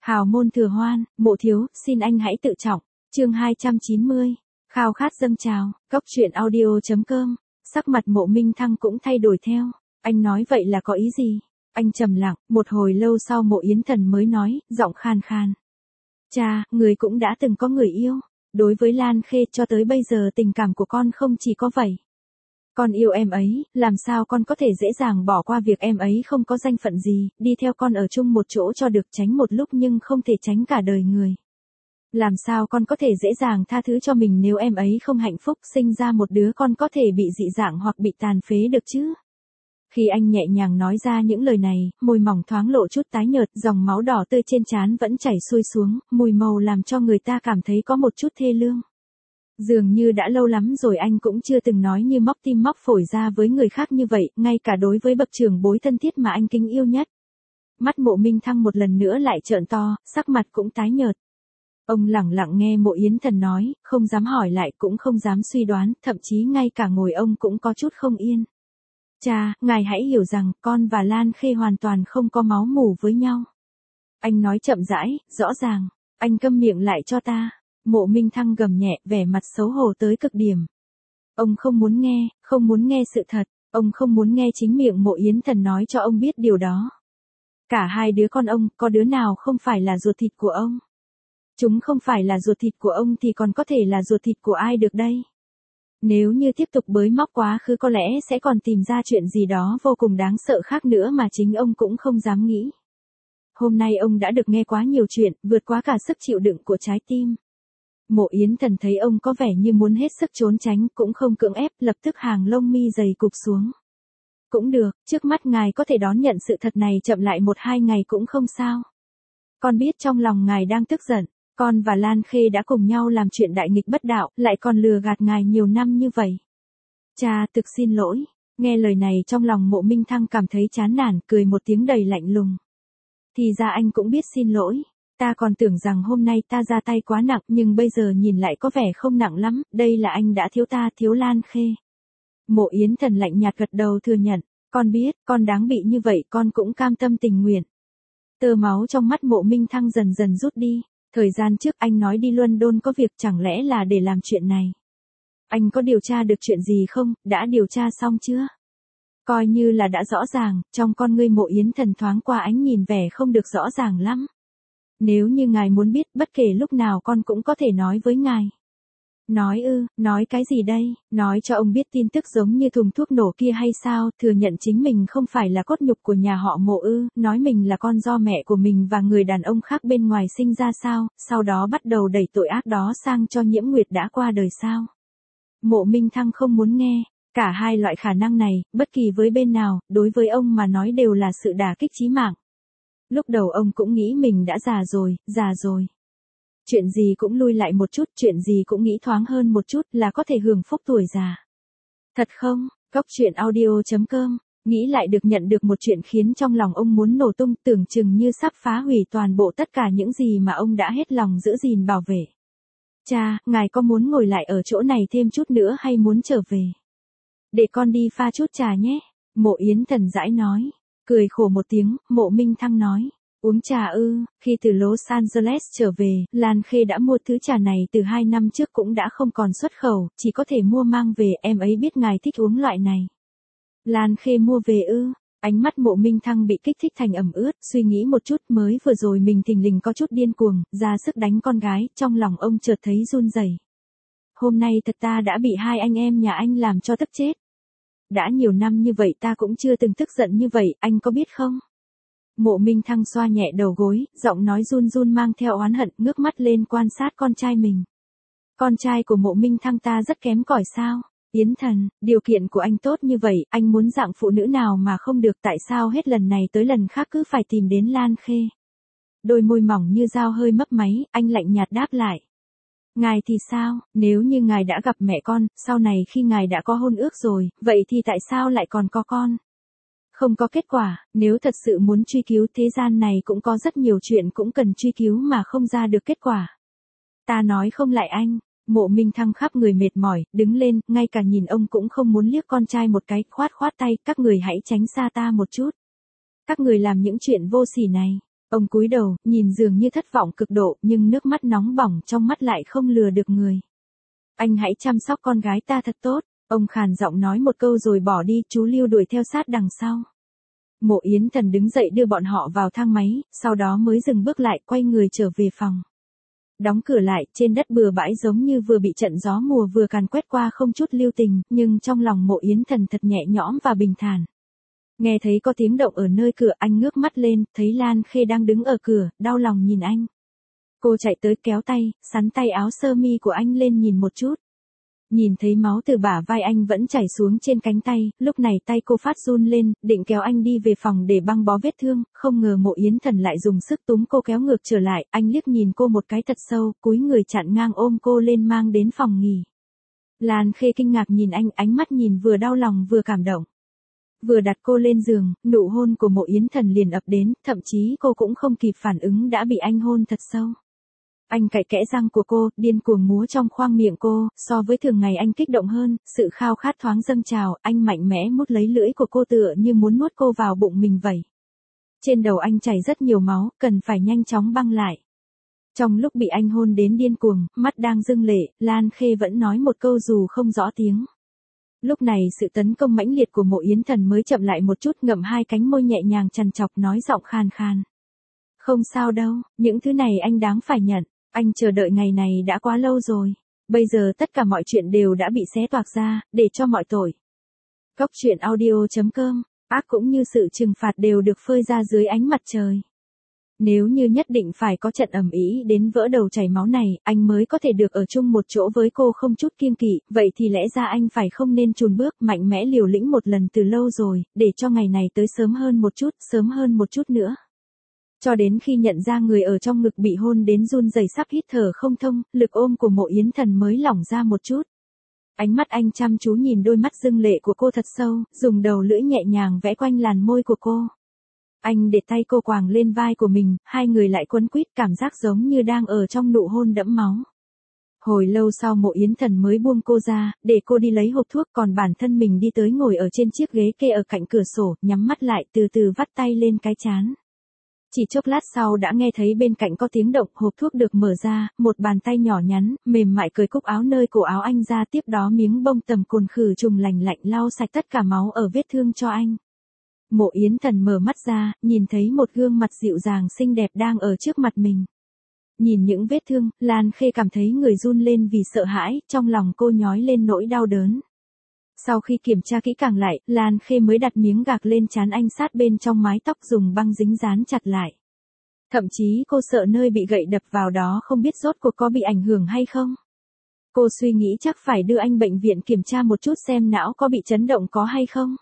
Hào môn thừa hoan, mộ thiếu, xin anh hãy tự trọng. Chương 290. Khao khát dâng trào, cốc truyện audio.com. Sắc mặt Mộ Minh Thăng cũng thay đổi theo. Anh nói vậy là có ý gì? Anh trầm lặng, một hồi lâu sau Mộ Yến Thần mới nói, giọng khan khan. Cha, người cũng đã từng có người yêu. Đối với Lan Khê cho tới bây giờ tình cảm của con không chỉ có vậy. Con yêu em ấy, làm sao con có thể dễ dàng bỏ qua việc em ấy không có danh phận gì, đi theo con ở chung một chỗ cho được tránh một lúc nhưng không thể tránh cả đời người. Làm sao con có thể dễ dàng tha thứ cho mình nếu em ấy không hạnh phúc sinh ra một đứa con có thể bị dị dạng hoặc bị tàn phế được chứ? Khi anh nhẹ nhàng nói ra những lời này, môi mỏng thoáng lộ chút tái nhợt, dòng máu đỏ tươi trên trán vẫn chảy xuôi xuống, mùi màu làm cho người ta cảm thấy có một chút thê lương. Dường như đã lâu lắm rồi anh cũng chưa từng nói như móc tim móc phổi ra với người khác như vậy, ngay cả đối với bậc trưởng bối thân thiết mà anh kính yêu nhất. Mắt Mộ Minh Thăng một lần nữa lại trợn to, sắc mặt cũng tái nhợt. Ông lẳng lặng nghe Mộ Yến Thần nói, không dám hỏi lại cũng không dám suy đoán, thậm chí ngay cả ngồi ông cũng có chút không yên. Cha, ngài hãy hiểu rằng con và Lan Khê hoàn toàn không có máu mủ với nhau. Anh nói chậm rãi, rõ ràng, anh câm miệng lại cho ta. Mộ Minh Thăng gầm nhẹ, vẻ mặt xấu hổ tới cực điểm. Ông không muốn nghe sự thật, ông không muốn nghe chính miệng Mộ Yến Thần nói cho ông biết điều đó. Cả hai đứa con ông, có đứa nào không phải là ruột thịt của ông? Chúng không phải là ruột thịt của ông thì còn có thể là ruột thịt của ai được đây? Nếu như tiếp tục bới móc quá khứ có lẽ sẽ còn tìm ra chuyện gì đó vô cùng đáng sợ khác nữa mà chính ông cũng không dám nghĩ. Hôm nay ông đã được nghe quá nhiều chuyện, vượt quá cả sức chịu đựng của trái tim. Mộ Yến Thần thấy ông có vẻ như muốn hết sức trốn tránh, cũng không cưỡng ép, lập tức hàng lông mi dày cụp xuống. Cũng được, trước mắt ngài có thể đón nhận sự thật này chậm lại 1-2 ngày cũng không sao. Con biết trong lòng ngài đang tức giận, con và Lan Khê đã cùng nhau làm chuyện đại nghịch bất đạo, lại còn lừa gạt ngài nhiều năm như vậy. Cha, thực xin lỗi. Nghe lời này trong lòng Mộ Minh Thăng cảm thấy chán nản, cười một tiếng đầy lạnh lùng. Thì ra anh cũng biết xin lỗi. Ta còn tưởng rằng hôm nay ta ra tay quá nặng nhưng bây giờ nhìn lại có vẻ không nặng lắm, đây là anh đã thiếu ta thiếu Lan Khê. Mộ Yến Thần lạnh nhạt gật đầu thừa nhận, con biết, con đáng bị như vậy con cũng cam tâm tình nguyện. Tơ máu trong mắt Mộ Minh Thăng dần dần rút đi, thời gian trước anh nói đi London có việc chẳng lẽ là để làm chuyện này. Anh có điều tra được chuyện gì không, đã điều tra xong chưa? Coi như là đã rõ ràng, trong con ngươi Mộ Yến Thần thoáng qua ánh nhìn vẻ không được rõ ràng lắm. Nếu như ngài muốn biết, bất kể lúc nào con cũng có thể nói với ngài. Nói ư, nói cái gì đây, nói cho ông biết tin tức giống như thùng thuốc nổ kia hay sao, thừa nhận chính mình không phải là cốt nhục của nhà họ Mộ ư, nói mình là con do mẹ của mình và người đàn ông khác bên ngoài sinh ra sao, sau đó bắt đầu đẩy tội ác đó sang cho Nhiễm Nguyệt đã qua đời sao. Mộ Minh Thăng không muốn nghe, cả hai loại khả năng này, bất kỳ với bên nào, đối với ông mà nói đều là sự đả kích chí mạng. Lúc đầu ông cũng nghĩ mình đã già rồi. Chuyện gì cũng lui lại một chút, chuyện gì cũng nghĩ thoáng hơn một chút là có thể hưởng phúc tuổi già. Thật không? Cốc truyện audio.com, nghĩ lại được nhận được một chuyện khiến trong lòng ông muốn nổ tung, tưởng chừng như sắp phá hủy toàn bộ tất cả những gì mà ông đã hết lòng giữ gìn bảo vệ. Cha, ngài có muốn ngồi lại ở chỗ này thêm chút nữa hay muốn trở về? Để con đi pha chút trà nhé. Mộ Yến Thần dãi nói. Cười khổ một tiếng, Mộ Minh Thăng nói, uống trà ư, khi từ Los Angeles trở về, Lan Khê đã mua thứ trà này từ 2 năm trước cũng đã không còn xuất khẩu, chỉ có thể mua mang về, em ấy biết ngài thích uống loại này. Lan Khê mua về ư, ánh mắt Mộ Minh Thăng bị kích thích thành ẩm ướt, suy nghĩ một chút mới vừa rồi mình thình lình có chút điên cuồng, ra sức đánh con gái, trong lòng ông chợt thấy run rẩy. Hôm nay thật ta đã bị hai anh em nhà anh làm cho tức chết. Đã nhiều năm như vậy ta cũng chưa từng tức giận như vậy, anh có biết không? Mộ Minh Thăng xoa nhẹ đầu gối, giọng nói run run mang theo oán hận, ngước mắt lên quan sát con trai mình. Con trai của Mộ Minh Thăng ta rất kém cỏi sao? Yến Thần, điều kiện của anh tốt như vậy, anh muốn dạng phụ nữ nào mà không được, tại sao hết lần này tới lần khác cứ phải tìm đến Lan Khê? Đôi môi mỏng như dao hơi mấp máy, anh lạnh nhạt đáp lại. Ngài thì sao, nếu như ngài đã gặp mẹ con, sau này khi ngài đã có hôn ước rồi, vậy thì tại sao lại còn có con? Không có kết quả, nếu thật sự muốn truy cứu thế gian này cũng có rất nhiều chuyện cũng cần truy cứu mà không ra được kết quả. Ta nói không lại anh. Mộ Minh Thăng khắp người mệt mỏi, đứng lên, ngay cả nhìn ông cũng không muốn liếc con trai một cái, khoát tay, các người hãy tránh xa ta một chút. Các người làm những chuyện vô sỉ này. Ông cúi đầu, nhìn dường như thất vọng cực độ, nhưng nước mắt nóng bỏng trong mắt lại không lừa được người. Anh hãy chăm sóc con gái ta thật tốt. Ông khàn giọng nói một câu rồi bỏ đi, chú Lưu đuổi theo sát đằng sau. Mộ Yến Thần đứng dậy đưa bọn họ vào thang máy, sau đó mới dừng bước lại, quay người trở về phòng. Đóng cửa lại, trên đất bừa bãi giống như vừa bị trận gió mùa vừa càn quét qua không chút lưu tình, nhưng trong lòng Mộ Yến Thần thật nhẹ nhõm và bình thản. Nghe thấy có tiếng động ở nơi cửa, anh ngước mắt lên, thấy Lan Khê đang đứng ở cửa, đau lòng nhìn anh. Cô chạy tới kéo tay, sắn tay áo sơ mi của anh lên nhìn một chút. Nhìn thấy máu từ bả vai anh vẫn chảy xuống trên cánh tay, lúc này tay cô phát run lên, định kéo anh đi về phòng để băng bó vết thương, không ngờ Mộ Yến Thần lại dùng sức túm cô kéo ngược trở lại, anh liếc nhìn cô một cái thật sâu, cúi người chặn ngang ôm cô lên mang đến phòng nghỉ. Lan Khê kinh ngạc nhìn anh, ánh mắt nhìn vừa đau lòng vừa cảm động. Vừa đặt cô lên giường, nụ hôn của Mộ Yến Thần liền ập đến, thậm chí cô cũng không kịp phản ứng đã bị anh hôn thật sâu. Anh cạy kẽ răng của cô, điên cuồng múa trong khoang miệng cô, so với thường ngày anh kích động hơn, sự khao khát thoáng dâng trào, anh mạnh mẽ mút lấy lưỡi của cô tựa như muốn nuốt cô vào bụng mình vậy. Trên đầu anh chảy rất nhiều máu, cần phải nhanh chóng băng lại. Trong lúc bị anh hôn đến điên cuồng, mắt đang rưng lệ, Lan Khê vẫn nói một câu dù không rõ tiếng. Lúc này sự tấn công mãnh liệt của Mộ Yến Thần mới chậm lại một chút, ngậm hai cánh môi nhẹ nhàng trằn trọc nói giọng khàn khàn. Không sao đâu, những thứ này anh đáng phải nhận. Anh chờ đợi ngày này đã quá lâu rồi. Bây giờ tất cả mọi chuyện đều đã bị xé toạc ra, để cho mọi tội. Góc truyện audio.com, ác cũng như sự trừng phạt đều được phơi ra dưới ánh mặt trời. Nếu như nhất định phải có trận ầm ĩ đến vỡ đầu chảy máu này, anh mới có thể được ở chung một chỗ với cô không chút kiêng kỵ, vậy thì lẽ ra anh phải không nên chùn bước, mạnh mẽ liều lĩnh một lần từ lâu rồi, để cho ngày này tới sớm hơn một chút nữa. Cho đến khi nhận ra người ở trong ngực bị hôn đến run rẩy sắp hít thở không thông, lực ôm của Mộ Yến Thần mới lỏng ra một chút. Ánh mắt anh chăm chú nhìn đôi mắt rưng lệ của cô thật sâu, dùng đầu lưỡi nhẹ nhàng vẽ quanh làn môi của cô. Anh để tay cô quàng lên vai của mình, hai người lại quấn quýt, cảm giác giống như đang ở trong nụ hôn đẫm máu. Hồi lâu sau Mộ Yến Thần mới buông cô ra, để cô đi lấy hộp thuốc, còn bản thân mình đi tới ngồi ở trên chiếc ghế kê ở cạnh cửa sổ, nhắm mắt lại từ từ vắt tay lên cái trán. Chỉ chốc lát sau đã nghe thấy bên cạnh có tiếng động, hộp thuốc được mở ra, một bàn tay nhỏ nhắn, mềm mại cởi cúc áo nơi cổ áo anh ra, tiếp đó miếng bông tầm cồn khử trùng lành lạnh lau sạch tất cả máu ở vết thương cho anh. Mộ Yến Thần mở mắt ra, nhìn thấy một gương mặt dịu dàng xinh đẹp đang ở trước mặt mình. Nhìn những vết thương, Lan Khê cảm thấy người run lên vì sợ hãi, trong lòng cô nhói lên nỗi đau đớn. Sau khi kiểm tra kỹ càng lại, Lan Khê mới đặt miếng gạc lên trán anh sát bên trong mái tóc dùng băng dính dán chặt lại. Thậm chí cô sợ nơi bị gậy đập vào đó không biết rốt cuộc có bị ảnh hưởng hay không. Cô suy nghĩ chắc phải đưa anh bệnh viện kiểm tra một chút xem não có bị chấn động có hay không.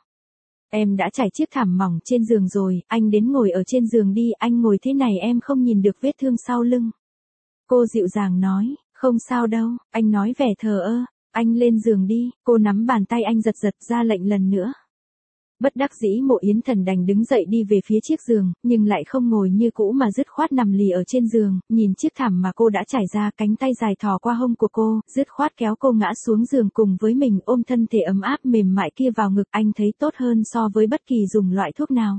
Em đã trải chiếc thảm mỏng trên giường rồi, anh đến ngồi ở trên giường đi, anh ngồi thế này em không nhìn được vết thương sau lưng. Cô dịu dàng nói, không sao đâu, anh nói vẻ thờ ơ. Anh lên giường đi, cô nắm bàn tay anh giật giật ra lệnh lần nữa. Bất đắc dĩ Mộ Yến Thần đành đứng dậy đi về phía chiếc giường, nhưng lại không ngồi như cũ mà dứt khoát nằm lì ở trên giường, nhìn chiếc thảm mà cô đã trải ra, cánh tay dài thò qua hông của cô, dứt khoát kéo cô ngã xuống giường cùng với mình, ôm thân thể ấm áp mềm mại kia vào ngực, anh thấy tốt hơn so với bất kỳ dùng loại thuốc nào.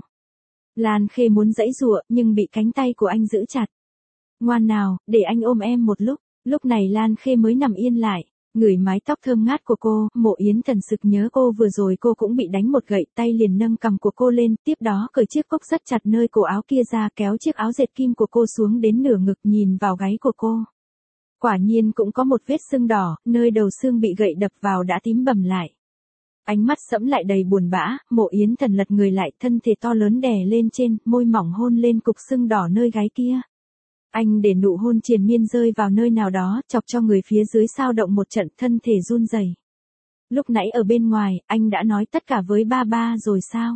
Lan Khê muốn giãy giụa, nhưng bị cánh tay của anh giữ chặt. Ngoan nào, để anh ôm em một lúc này Lan Khê mới nằm yên lại. Ngửi mái tóc thơm ngát của cô, Mộ Yến Thần sực nhớ cô vừa rồi cô cũng bị đánh một gậy, tay liền nâng cằm của cô lên, tiếp đó cởi chiếc cúc rất chặt nơi cổ áo kia ra, kéo chiếc áo dệt kim của cô xuống đến nửa ngực, nhìn vào gáy của cô. Quả nhiên cũng có một vết sưng đỏ, nơi đầu xương bị gậy đập vào đã tím bầm lại. Ánh mắt sẫm lại đầy buồn bã, Mộ Yến Thần lật người lại, thân thể to lớn đè lên trên, môi mỏng hôn lên cục sưng đỏ nơi gáy kia. Anh để nụ hôn triền miên rơi vào nơi nào đó, chọc cho người phía dưới xao động một trận, thân thể run rẩy. Lúc nãy ở bên ngoài, anh đã nói tất cả với ba rồi sao?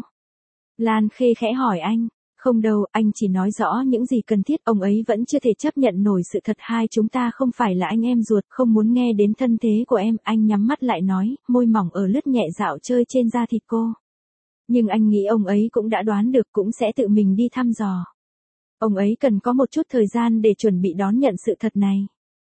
Lan Khê khẽ hỏi anh. Không đâu, anh chỉ nói rõ những gì cần thiết, ông ấy vẫn chưa thể chấp nhận nổi sự thật hai chúng ta không phải là anh em ruột, không muốn nghe đến thân thế của em, anh nhắm mắt lại nói, môi mỏng ở lướt nhẹ dạo chơi trên da thịt cô. Nhưng anh nghĩ ông ấy cũng đã đoán được, cũng sẽ tự mình đi thăm dò. Ông ấy cần có một chút thời gian để chuẩn bị đón nhận sự thật này.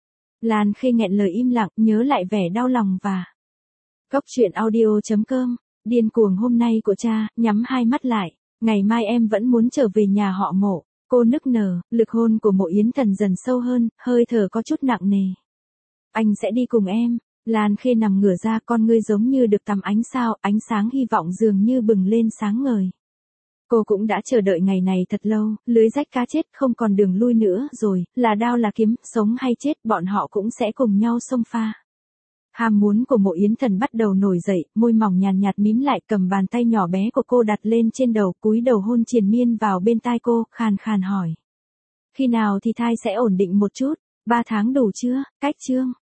Lan Khê nghẹn lời im lặng, nhớ lại vẻ đau lòng và... Góc truyện audio.com, điên cuồng hôm nay của cha, nhắm hai mắt lại, ngày mai em vẫn muốn trở về nhà họ Mộ. Cô nức nở, lực hôn của Mộ Yến Thần dần sâu hơn, hơi thở có chút nặng nề. Anh sẽ đi cùng em. Lan Khê nằm ngửa ra, con ngươi giống như được tắm ánh sao, ánh sáng hy vọng dường như bừng lên sáng ngời. Cô cũng đã chờ đợi ngày này thật lâu, lưới rách cá chết không còn đường lui nữa rồi, là đao là kiếm, sống hay chết bọn họ cũng sẽ cùng nhau xông pha. Ham muốn của Mộ Yến Thần bắt đầu nổi dậy, môi mỏng nhàn nhạt mím lại, cầm bàn tay nhỏ bé của cô đặt lên trên đầu, cúi đầu hôn triền miên vào bên tai cô, khàn khàn hỏi. Khi nào thì thai sẽ ổn định một chút, 3 tháng đủ chưa, cách chương.